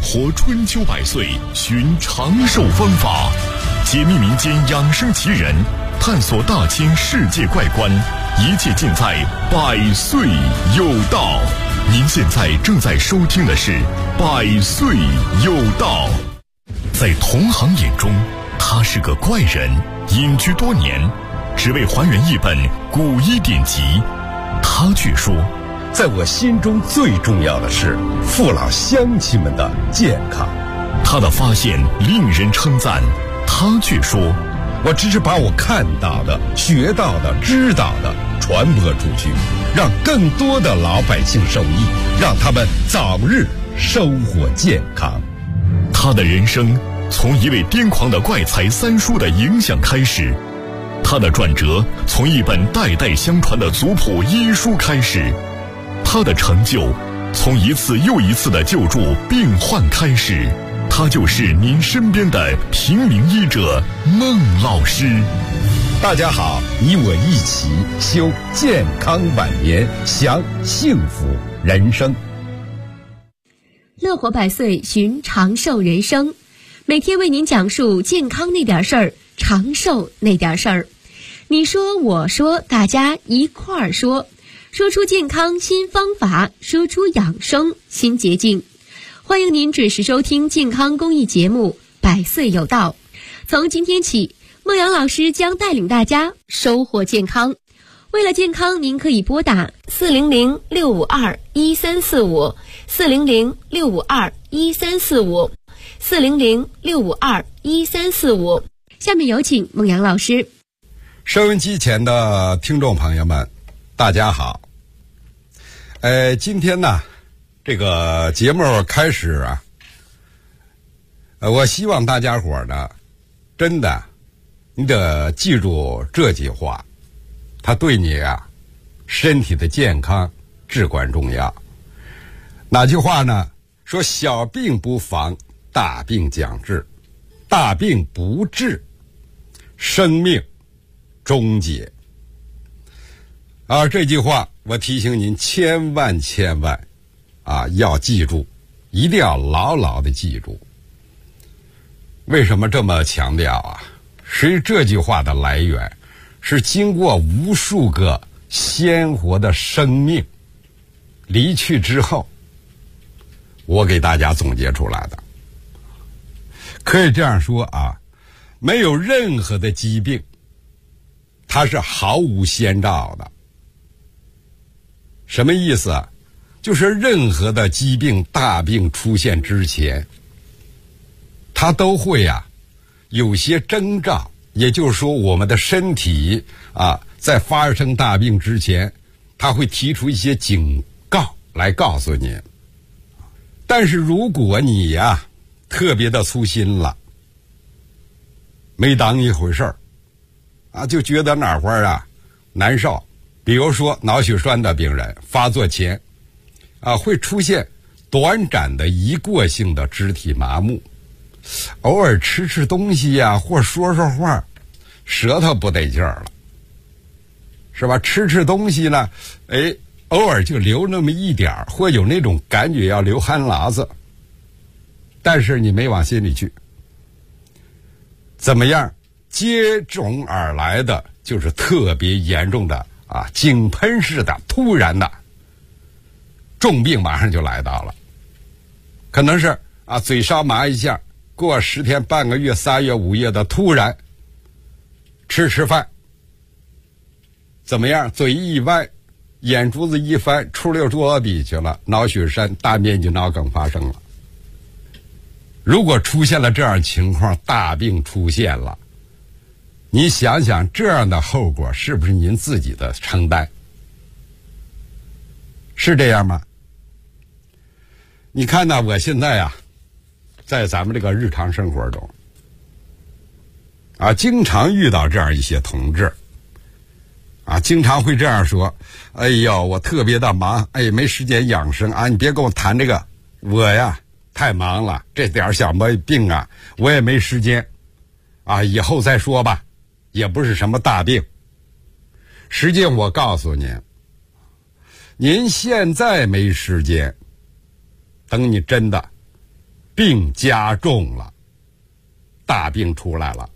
活春秋百岁，寻长寿方法，解密民间养生奇人，探索大千世界怪观，一切尽在百岁有道。您现在正在收听的是百岁有道。在同行眼中，他是个怪人，隐居多年，只为还原一本古医典籍。他却说， 在我心中最重要的是父老乡亲们的健康。 他的发现令人称赞，他却说， 我只是把我看到的、学到的、知道的传播出去，让更多的老百姓受益，让他们早日收获健康。 他的人生从一位癫狂的怪才三叔的影响开始，他的转折从一本代代相传的族谱医书开始，他的成就从一次又一次的救助病患开始。他就是您身边的平民医者孟老师。 大家好，你我一起修健康晚年，享幸福人生。 乐活百岁，寻长寿人生，每天为您讲述健康那点事儿，长寿那点事儿。你说我说，大家一块儿说，说出健康新方法，说出养生新捷径。欢迎您准时收听健康公益节目《百岁有道》。从今天起，孟阳老师将带领大家收获健康。为了健康，您可以拨打400-652-1345 400-652-1345 400-652-1345。下面有请孟阳老师。 收音机前的听众朋友们，大家好。今天呢，这个节目开始啊，我希望大家伙呢，真的，你得记住这句话，它对你啊，身体的健康至关重要。哪句话呢？说小病不防，大病将至；大病不治，生命终结。这句话我提醒您千万要记住，一定要牢牢的记住。为什么这么强调啊？实际这句话的来源是经过无数个鲜活的生命离去之后，我给大家总结出来的。可以这样说啊，没有任何的疾病它是毫无先兆的。什么意思啊？就是任何的疾病大病出现之前，它都会有些征兆，也就是说我们的身体在发生大病之前，它会提出一些警告来告诉你。但是如果你特别的粗心了，没当一回事儿就觉得哪块难受，比如说脑血栓的病人发作前会出现短暂的一过性的肢体麻木，偶尔吃东西或说话，舌头不得劲儿了，是吧？吃东西呢，偶尔就流那么一点儿，或有那种感觉要流汗喇子，但是你没往心里去。怎么样？接踵而来的就是特别严重的井喷式的突然的重病马上就来到了。可能是嘴稍麻一下，过10天半个月3月5月的突然吃饭，怎么样？嘴一歪，眼珠子一翻，出溜桌底去了，脑血栓大面积脑梗发生了。如果出现了这样情况，大病出现了，你想想这样的后果是不是您自己的承担？是这样吗？你看呢，我现在在咱们这个日常生活中经常遇到这样一些同志经常会这样说，哎呦，我特别的忙，没时间养生你别跟我谈这个，我太忙了，这点小病我也没时间以后再说吧，也不是什么大病。实际我告诉您现在没时间，等你真的病加重了，大病出来了，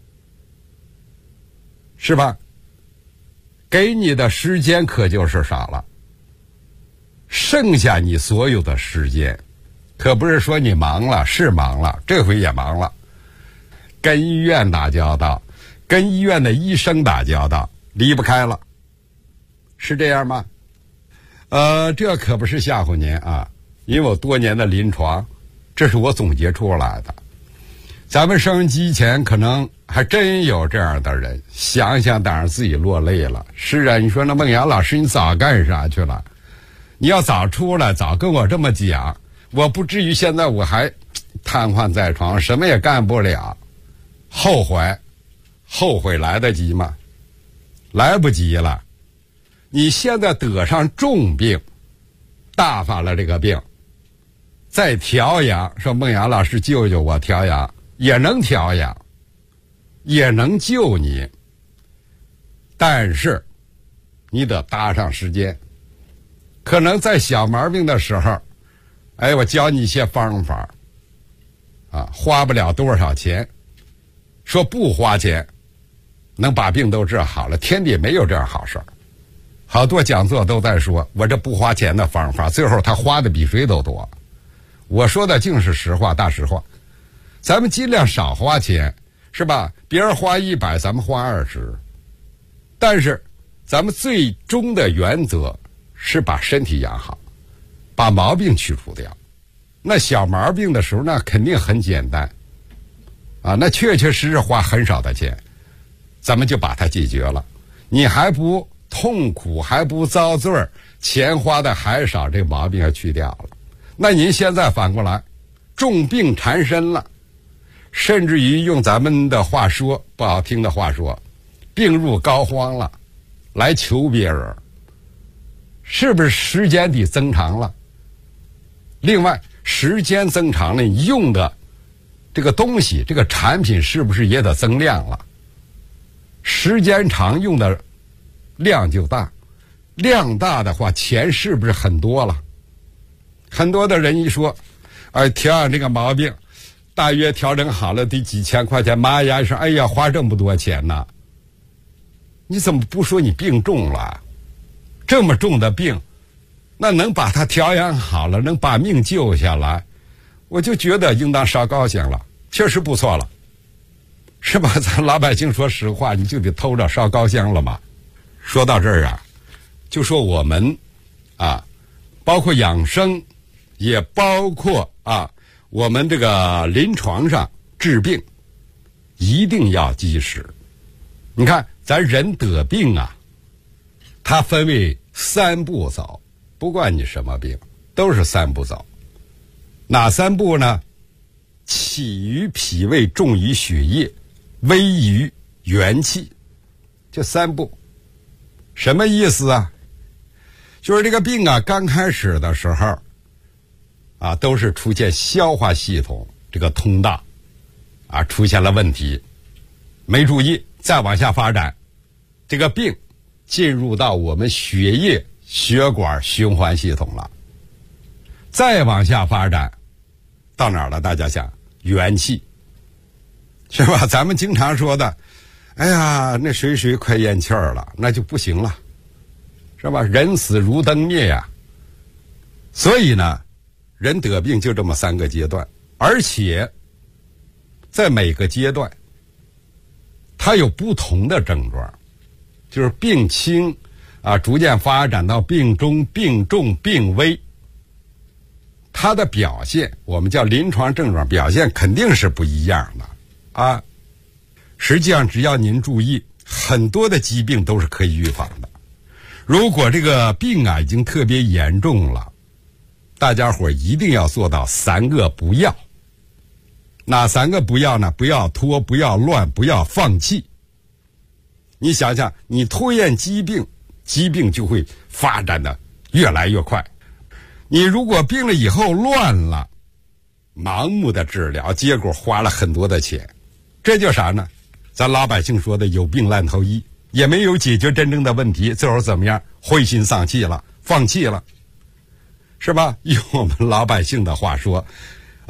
是吧？给你的时间可就是少了，剩下你所有的时间，可不是说你忙了，是忙了，这回也忙了，跟医院打交道，跟医院的医生打交道，离不开了，是这样吗？这可不是吓唬您啊，因为我多年的临床，这是我总结出来的。咱们收音机前可能还真有这样的人，想想当然自己落泪了。是啊，你说那孟阳老师你早干啥去了？你要早出来，早跟我这么讲，我不至于现在我还瘫痪在床，什么也干不了。后悔来得及吗？来不及了。你现在得上重病，大发了这个病，再调养，说孟阳老师救救我，调养也能调养，也能救你，但是你得搭上时间。可能在小毛病的时候，我教你一些方法花不了多少钱，说不花钱能把病都治好了，天底没有这样好事儿。好多讲座都在说我这不花钱的方法，最后他花的比谁都多。我说的竟是实话，大实话。咱们尽量少花钱，是吧？别人花100，咱们花20。但是咱们最终的原则是把身体养好，把毛病去除掉。那小毛病的时候，那肯定很简单那确确实实花很少的钱，咱们就把它解决了。你还不痛苦，还不遭罪，钱花的还少，这毛病要去掉了。那您现在反过来，重病缠身了，甚至于用咱们的话说，不好听的话说，病入膏肓了，来求别人，是不是时间得增长了？另外，时间增长了，你用的这个东西，这个产品是不是也得增量了？时间长，用的量就大，量大的话，钱是不是很多了？很多的人一说，调养这个毛病，大约调整好了得几千块钱，妈呀，说哎呀，花这么多钱呢？你怎么不说你病重了？这么重的病，那能把它调养好了，能把命救下来，我就觉得应当烧高兴了，确实不错了，是吧？咱老百姓说实话，你就得偷着烧高香了嘛。说到这儿就说我们包括养生，也包括我们这个临床上治病，一定要及时。你看咱人得病它分为3步走，不管你什么病，都是3步走。哪3步呢？起于脾胃，重于血液，危于元气，这3步。什么意思啊？就是这个病刚开始的时候都是出现消化系统这个通道出现了问题，没注意，再往下发展，这个病进入到我们血液血管循环系统了，再往下发展到哪儿了？大家想，元气，是吧？咱们经常说的，哎呀，那谁快咽气儿了，那就不行了，是吧？人死如灯灭呀。所以呢，人得病就这么3个阶段，而且在每个阶段它有不同的症状，就是病轻逐渐发展到病中、病重、病危，它的表现我们叫临床症状表现肯定是不一样的实际上只要您注意，很多的疾病都是可以预防的。如果这个病已经特别严重了，大家伙一定要做到3个不要。哪3个不要呢？不要拖，不要乱，不要放弃。你想想，你拖延疾病，疾病就会发展的越来越快。你如果病了以后乱了，盲目的治疗，结果花了很多的钱，这叫啥呢？咱老百姓说的有病烂头医，也没有解决真正的问题，最后怎么样？灰心丧气了，放弃了，是吧？用我们老百姓的话说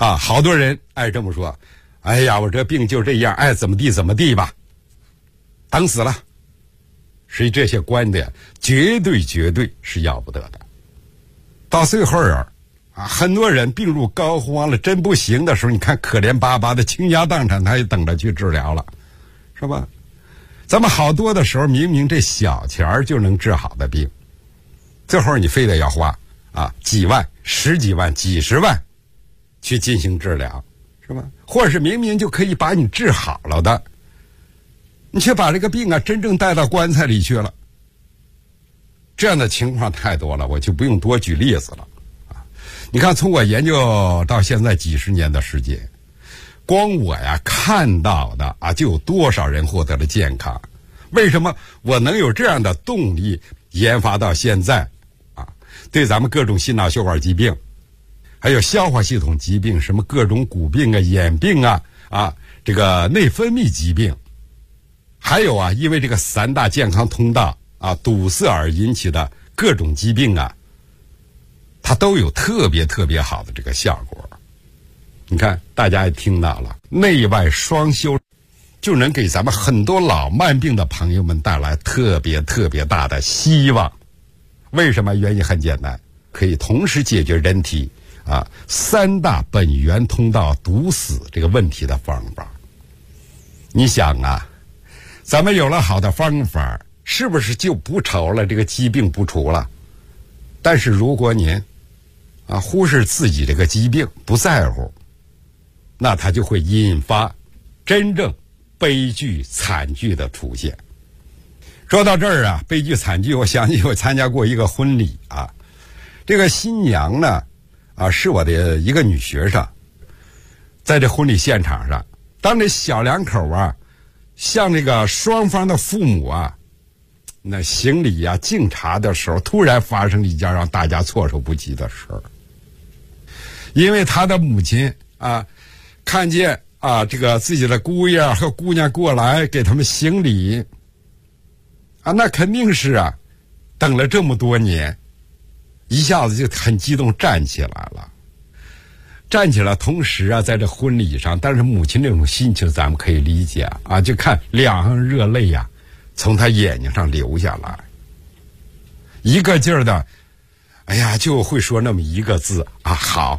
啊，好多人爱这么说，哎呀，我这病就这样，爱怎么地怎么地吧，等死了。所以这些观点绝对是要不得的。到最后很多人病入膏肓了，真不行的时候，你看可怜巴巴的倾家荡产，他也等着去治疗了，是吧？咱们好多的时候，明明这小钱就能治好的病，最后你非得要花几万、十几万、几十万去进行治疗，是吧？或者是明明就可以把你治好了的，你却把这个病真正带到棺材里去了。这样的情况太多了，我就不用多举例子了。你看，从我研究到现在几十年的时间，光我看到的就有多少人获得了健康。为什么我能有这样的动力研发到现在对咱们各种心脑血管疾病，还有消化系统疾病，什么各种骨病眼病这个内分泌疾病，还有因为这个3大健康通道堵塞而引起的各种疾病它都有特别好的这个效果。你看，大家也听到了，内外双修就能给咱们很多老慢病的朋友们带来特别大的希望。为什么？原因很简单，可以同时解决人体3大本源通道堵死这个问题的方法。你想咱们有了好的方法，是不是就不愁了这个疾病不除了？但是如果您忽视自己这个疾病，不在乎，那它就会引发真正悲剧惨剧的出现。说到这儿悲剧惨剧，我想起我参加过一个婚礼这个新娘呢是我的一个女学生。在这婚礼现场上，当这小两口向这个双方的父母那行礼敬茶的时候，突然发生一件让大家措手不及的事儿。因为他的母亲看见这个自己的姑爷和姑娘过来给他们行礼那肯定是等了这么多年，一下子就很激动站起来了。站起来同时在这婚礼上，但是母亲那种心情咱们可以理解就看两行热泪从他眼睛上流下来，一个劲儿的就会说那么一个字好。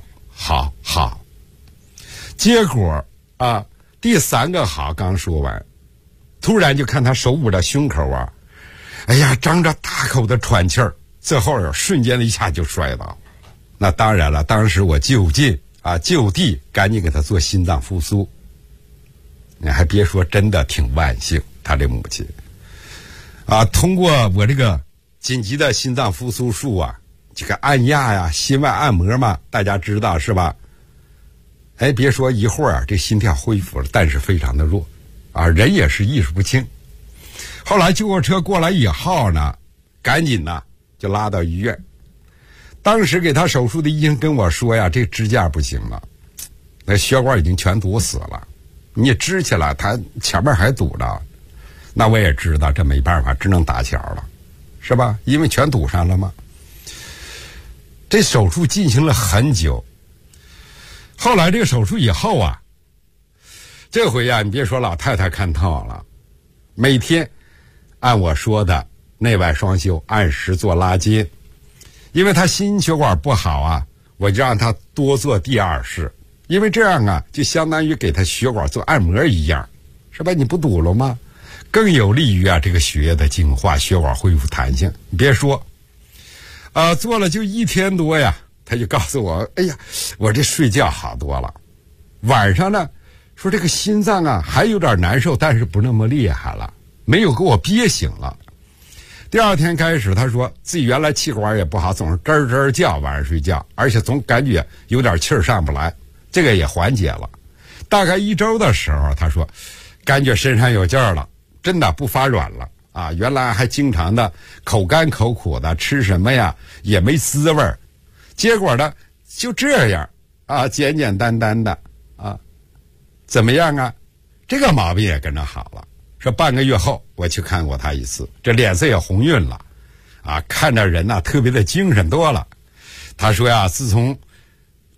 结果第3个好刚说完，突然就看他手捂着胸口张着大口的喘气儿，最后瞬间的一下就摔倒。那当然了，当时我就地赶紧给他做心脏复苏。你还别说，真的挺万幸，他这母亲通过我这个紧急的心脏复苏术这个按压心外按摩嘛，大家知道是吧？别说一会儿这心跳恢复了，但是非常的弱人也是意识不清。后来救护车过来以后呢，赶紧就拉到医院。当时给他手术的医生跟我说这支架不行了，那血管已经全堵死了，你支起来他前面还堵着。那我也知道这没办法，只能搭桥了，是吧？因为全堵上了嘛。这手术进行了很久，后来这个手术以后这回你别说老太太看透了，每天按我说的内外双修，按时做拉筋。因为他心血管不好我就让他多做第2式，因为这样就相当于给他血管做按摩一样，是吧？你不堵了吗？更有利于这个血液的净化，血管恢复弹性。你别说做了就1天多他就告诉我，我这睡觉好多了，晚上呢说这个心脏还有点难受，但是不那么厉害了，没有给我憋醒了。第2天开始，他说自己原来气管也不好，总是咯咯叫，晚上睡觉，而且总感觉有点气儿上不来，这个也缓解了。大概1周的时候，他说感觉身上有劲儿了，真的不发软了原来还经常的口干口苦的，吃什么也没滋味儿。结果呢就这样简简单单的怎么样这个毛病也跟着好了。说半个月后我去看过他一次，这脸色也红晕了看着人特别的精神多了。他说自从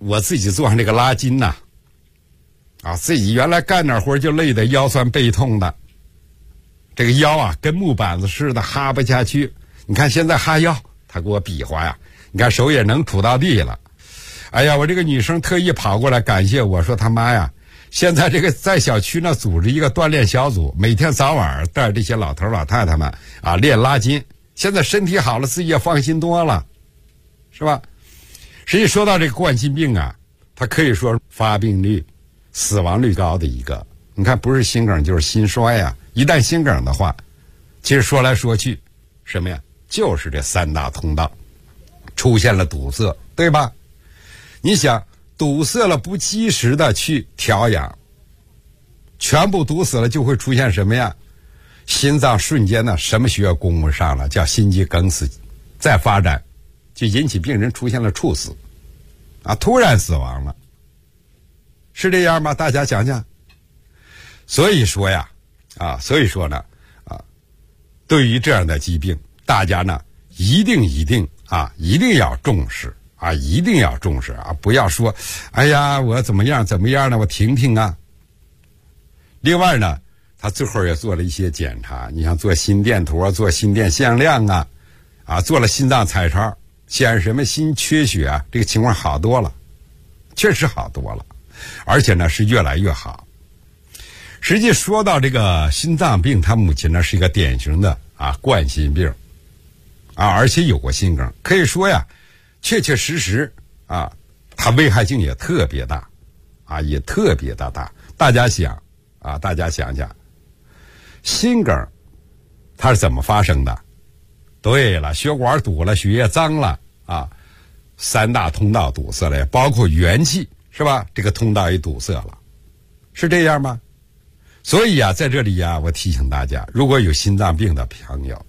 我自己做上这个拉筋呐，自己原来干点活就累得腰酸背痛的，这个腰啊跟木板子似的哈不下去。你看现在哈腰，他给我比划呀，你看手也能杵到地了。哎呀，我这个女生特意跑过来感谢我说，他妈呀，现在这个在小区呢组织一个锻炼小组，每天早晚带这些老头老太太们练拉筋，现在身体好了，自己也放心多了，是吧？实际说到这个冠心病啊，它可以说发病率、死亡率高的一个。你看，不是心梗就是心衰呀。一旦心梗的话，其实说来说去，什么呀？就是这三大通道出现了堵塞，对吧？你想，堵塞了不及时的去调养，全部堵死了，就会出现什么呀？心脏瞬间呢，什么血液供不上了，叫心肌梗死，再发展就引起病人出现了猝死突然死亡了，是这样吗？大家想想。所以说呀对于这样的疾病，大家呢一定要重视一定要重视不要说哎呀我怎么样呢，我听听啊。另外呢，他最后也做了一些检查，你像做心电图做心电向量做了心脏彩超，显示什么心缺血这个情况好多了，确实好多了，而且呢是越来越好。实际说到这个心脏病，他母亲呢是一个典型的冠心病而且有过心梗，可以说呀确确实实它危害性也特别大也特别的大。大家想想心梗它是怎么发生的？对了，血管堵了，血液脏了三大通道堵塞了，包括元气是吧？这个通道也堵塞了，是这样吗？所以在这里我提醒大家，如果有心脏病的朋友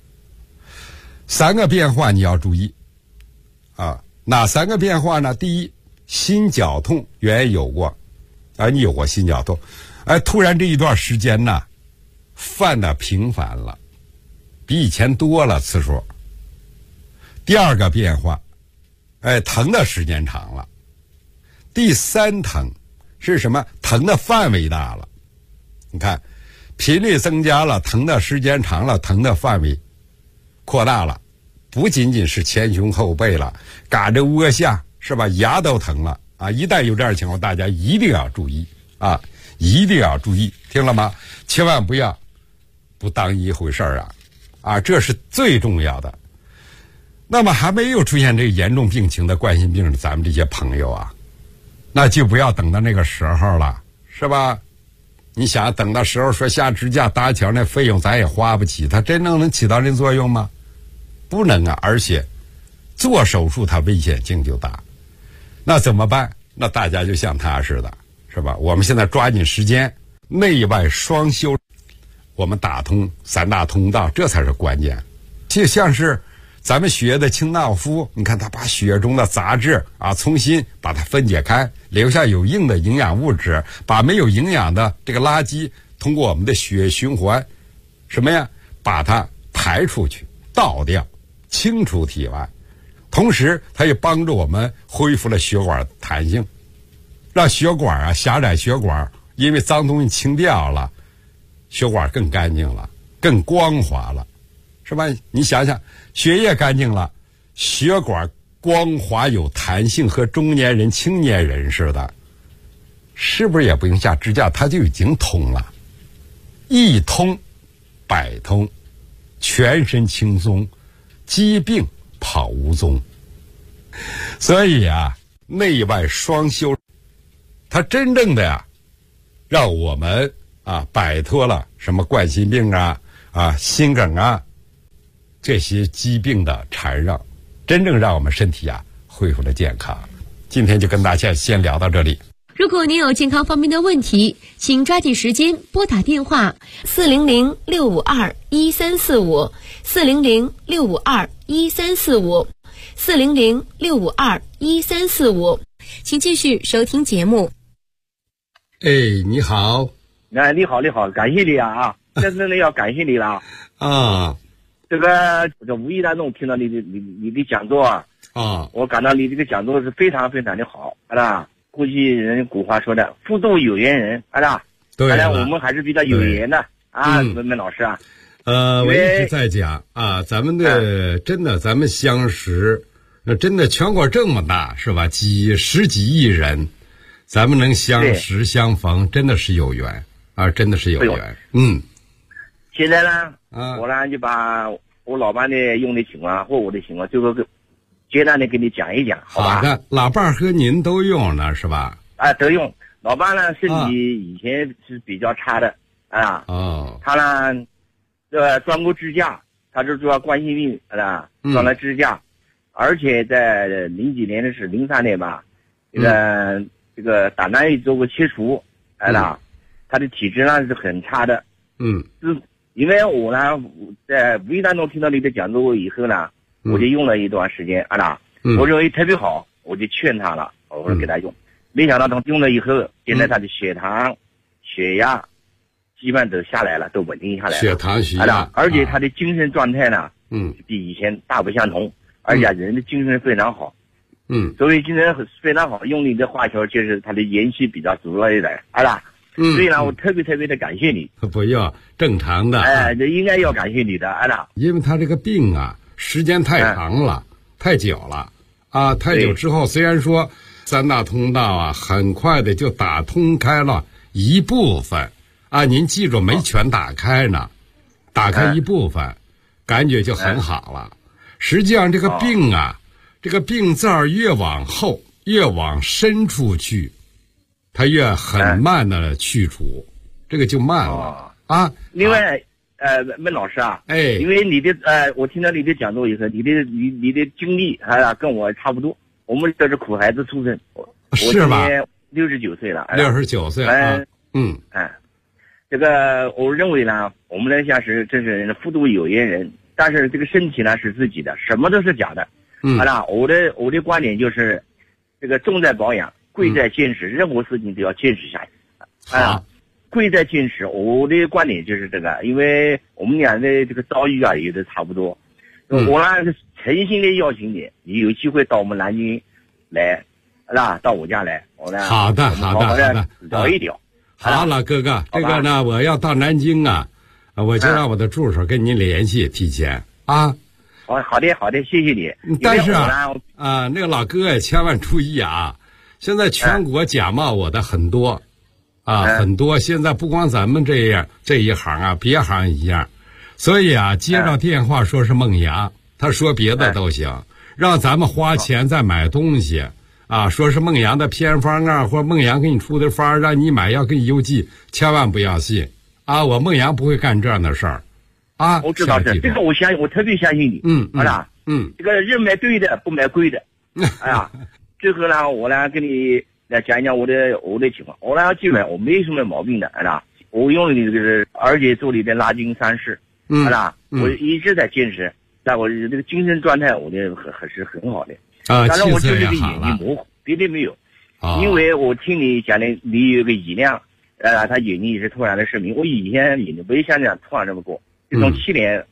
，3个变化你要注意哪3个变化呢？第一，心绞痛，原来有过你有过心绞痛突然这一段时间呢犯的频繁了，比以前多了次数。第2个变化疼的时间长了。第3疼是什么？疼的范围大了。你看频率增加了，疼的时间长了，疼的范围扩大了，不仅仅是前胸后背了，嘎着窝下是吧？牙都疼了一旦有这样的情况，大家一定要注意一定要注意，听了吗？千万不要不当一回事这是最重要的。那么还没有出现这个严重病情的冠心病的咱们这些朋友那就不要等到那个时候了，是吧？你想等到时候说下支架搭桥，那费用咱也花不起，它真正能起到这作用吗？不能而且做手术它危险性就大。那怎么办？那大家就像他似的，是吧？我们现在抓紧时间，内外双修，我们打通3大通道，这才是关键。就像是咱们血液的清道夫，你看他把血中的杂质重新把它分解开，留下有用的营养物质，把没有营养的这个垃圾通过我们的血液循环什么呀，把它排出去，倒掉，清除体外。同时它也帮助我们恢复了血管弹性，让血管狭窄血管因为脏东西清掉了，血管更干净了，更光滑了，是吧？你想想，血液干净了，血管光滑有弹性，和中年人青年人似的，是不是也不用下支架，它就已经通了？一通百通，全身轻松，疾病跑无踪。所以内外双修，它真正的让我们摆脱了什么冠心病心梗这些疾病的缠绕，真正让我们身体恢复了健康。今天就跟大家先聊到这里。 如果您有健康方面的问题，请抓紧时间拨打电话400-652-1345 400-652-1345 400-652-1345，请继续收听节目。 你好。 你好，感谢你真的要感谢你了这个无意当中听到你的讲座啊， 我感到你这个讲座是非常非常的好，是吧？估计人古话说的“福度有缘人”，是吧？ 对了， 我们还是比较有缘的啊，文老师啊。 我一直在讲啊，咱们的真的，咱们相识，真的全国这么大是吧？十几亿人，咱们能相识相逢，真的是有缘啊，真的是有缘。 现在呢，我呢就把我老伴的用的情况或我的情况，最后简单的给你讲一讲，好吧？ 好的，老伴和您都用了是吧？ 都用。老伴呢，身体以前是比较差的啊。 哦。 他呢，装过支架，他是主要冠心病啊，装了支架，而且在零几年的是03年吧，这个胆囊炎做过切除，他的体质呢是很差的。因为我呢在无意当中听到你的讲座以后呢，我就用了一段时间我认为特别好，我就劝他了，我说给他用。没想到他用了以后，现在他的血糖、血压基本都下来了，都稳定下来了。 血糖、血压， 而且他的精神状态呢，比以前大不相同，而且人的精神非常好。所以精神非常好，用你的话说，就是他的元气比较足了一点，所以呢，我特别的感谢你。 不要正常的， 这应该要感谢你的， 因为他这个病啊，时间太长了，太久了太久之后，虽然说3大通道啊，很快的就打通开了一部分您记住没全打开呢，打开一部分，感觉就很好了。实际上这个病这个病字儿越往后越往深处去，它越很慢的去除，这个就慢了另外孟老师因为你的我听到你的讲座以后，你的经历跟我差不多，我们都是苦孩子出身， 是吧？ 我69岁了 ，69岁这个我认为呢，我们呢像是真是福度有缘人，但是这个身体呢是自己的，什么都是假的。我的观点就是，这个重在保养，贵在坚持，任何事情都要坚持下去。贵在坚持，我的观点就是这个，因为我们俩的这个遭遇也都差不多。我呢诚心的邀请你，你有机会到我们南京来，到我家来，我呢好的聊一聊。 好，老哥哥，这个呢，我要到南京我就让我的助手跟您联系，提前好的，谢谢你。 但是那个老哥也千万注意现在全国假冒我的很多很多。现在不光咱们这一行别行一样，所以接到电话说是孟阳，他说别的都行，让咱们花钱再买东西说是孟阳的偏方或者孟阳给你出的方让你买要给你邮寄，千万不要信我孟阳不会干这样的事儿我知道是这个，我特别相信你。这个人买对的，不买贵的。最后呢，我呢跟你来讲一讲我的情况。我呢基本我没什么毛病的，我用你这个，而且做你的拉筋3式，我一直在坚持，但我这个精神状态我的还是很好的。当然我就是个眼睛模糊，别的没有。因为我听你讲的，你有个胰量，他眼睛也是突然的失明。我以前眼睛不像这样突然这么过，就从7年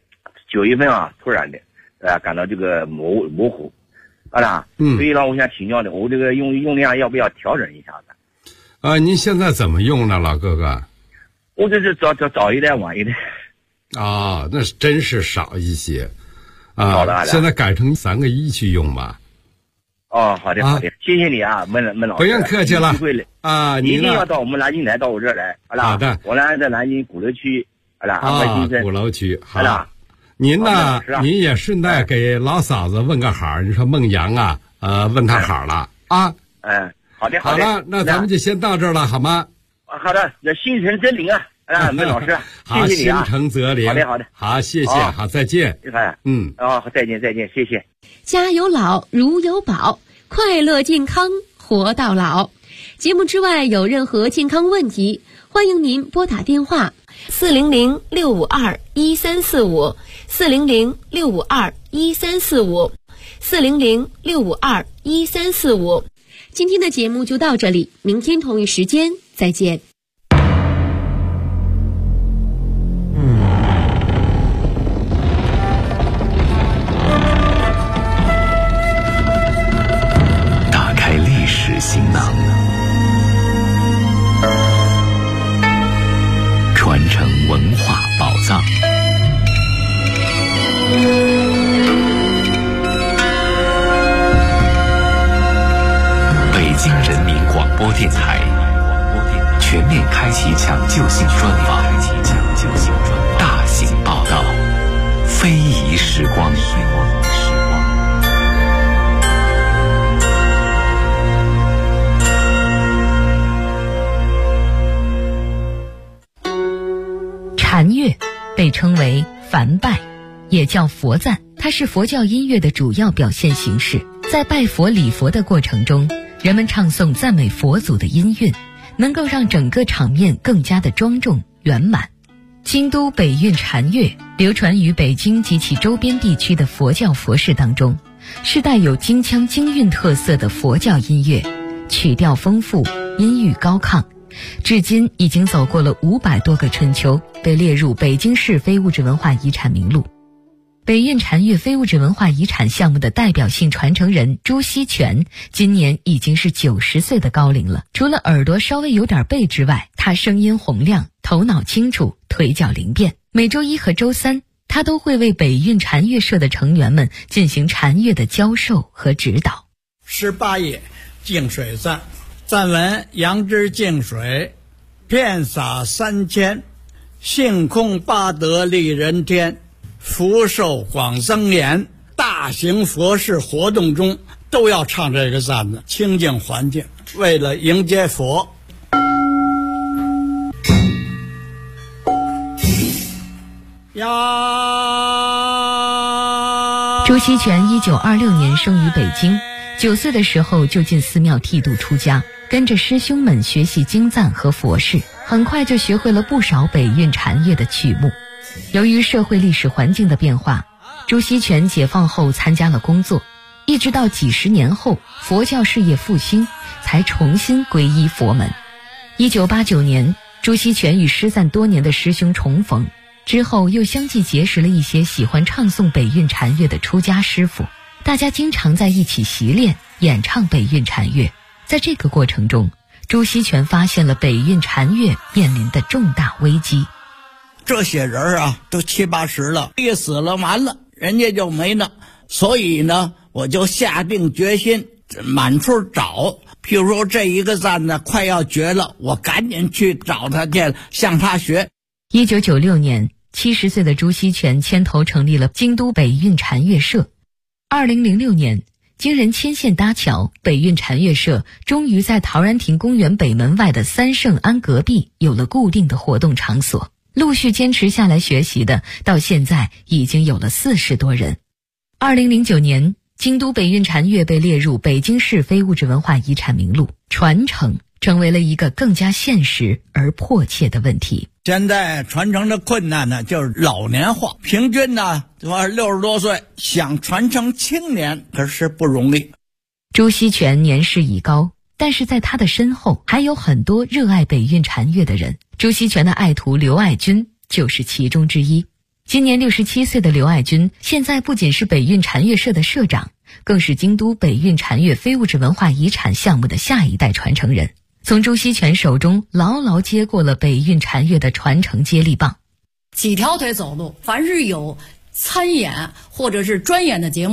9月份突然的感到这个模糊，所以呢，我想请教的，我这个用量要不要调整一下子？ 您现在怎么用呢，老哥哥？ 我这是早一点晚一点。 那真是少一些现在改成3个1去用吧。 好的，谢谢你孟老师。 不用客气了你一定要到我们南京来，到我这儿来。 好的， 我呢在南京鼓楼区， 鼓楼区好。您呢？您也顺带给老嫂子问个好，你说孟阳问他好了好的。 好了，那咱们就先到这儿了，好吗？ 好的，心诚则灵孟老师， 好， 谢谢你心诚则灵。 好的， 好，谢谢，好，再见。 再见，谢谢。 家有老，如有宝，快乐健康活到老。节目之外有任何健康问题，欢迎您拨打电话400-652-1345 400-652-1345 400-652-1345。今天的节目就到这里，明天同一时间再见。 电台，全面开启抢救性专访，大型报道，非遗时光。 禅乐被称为梵拜，也叫佛赞，它是佛教音乐的主要表现形式。在拜佛礼佛的过程中，人们唱诵赞美佛祖的音韵，能够让整个场面更加的庄重圆满。京都北韵禅乐流传于北京及其周边地区的佛教佛事当中，是带有京腔京韵特色的佛教音乐，曲调丰富，音域高亢，至今已经走过了500多个春秋，被列入北京市非物质文化遗产名录。北韵禅乐非物质文化遗产项目的代表性传承人朱锡全今年已经是90岁的高龄了。除了耳朵稍微有点背之外，他声音洪亮，头脑清楚，腿脚灵便。每周一和周三，他都会为北韵禅乐社的成员们进行禅乐的教授和指导。 18页净水赞，赞文：杨枝净水，遍洒3千，性空八德利人天，福寿广增延。大型佛事活动中都要唱这个赞的，清净环境，为了迎接佛。呀， 朱锡全1926年生于北京，9岁的时候就进寺庙剃度出家，跟着师兄们学习经赞和佛事，很快就学会了不少北韵禅乐的曲目。由于社会历史环境的变化，朱锡全解放后参加了工作，一直到几十年后佛教事业复兴，才重新皈依佛门。1989年，朱锡全与失散多年的师兄重逢，之后又相继结识了一些喜欢唱诵北韵禅乐的出家师傅，大家经常在一起习练演唱北韵禅乐。在这个过程中，朱锡全发现了北韵禅乐面临的重大危机。 这些人啊，都70、80了，一死了完了，人家就没了。所以呢，我就下定决心满处找。譬如说这一个赞呢快要绝了，我赶紧去找他去，向他学。 1996年，70岁的朱锡全牵头成立了京都北韵禅乐社。2006年，经人牵线搭桥，北韵禅乐社终于在陶然亭公园北门外的三圣庵隔壁有了固定的活动场所。陆续坚持下来学习的，到现在已经有了40多人。2009年，京都北韵禅乐被列入北京市非物质文化遗产名录，传承成为了一个更加现实而迫切的问题。 现在传承的困难呢，就是老年化，平均呢60多岁，想传承青年可是不容易。 朱锡全年事已高，但是在他的身后还有很多热爱北韵禅乐的人。朱锡全的爱徒刘爱军就是其中之一。今年67岁的刘爱军，现在不仅是北韵禅乐社的社长，更是京都北韵禅乐非物质文化遗产项目的下一代传承人，从朱锡全手中牢牢接过了北韵禅乐的传承接力棒。 几条腿走路，凡是有参演或者是专演的节目，